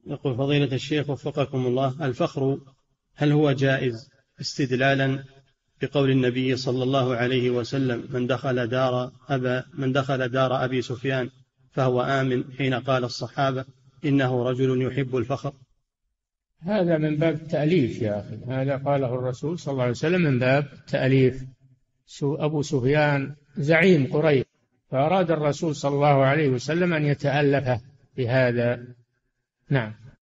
يقول فضيلة الشيخ وفقكم الله، الفخر هل هو جائز استدلالا بقول النبي صلى الله عليه وسلم من دخل دار أبي سفيان فهو آمن، حين قال الصحابة إنه رجل يحب الفخر؟ هذا من باب التأليف يا أخي، هذا قاله الرسول صلى الله عليه وسلم من باب التأليف. أبو سفيان زعيم قريش، فأراد الرسول صلى الله عليه وسلم أن يتألف بهذا. نعم.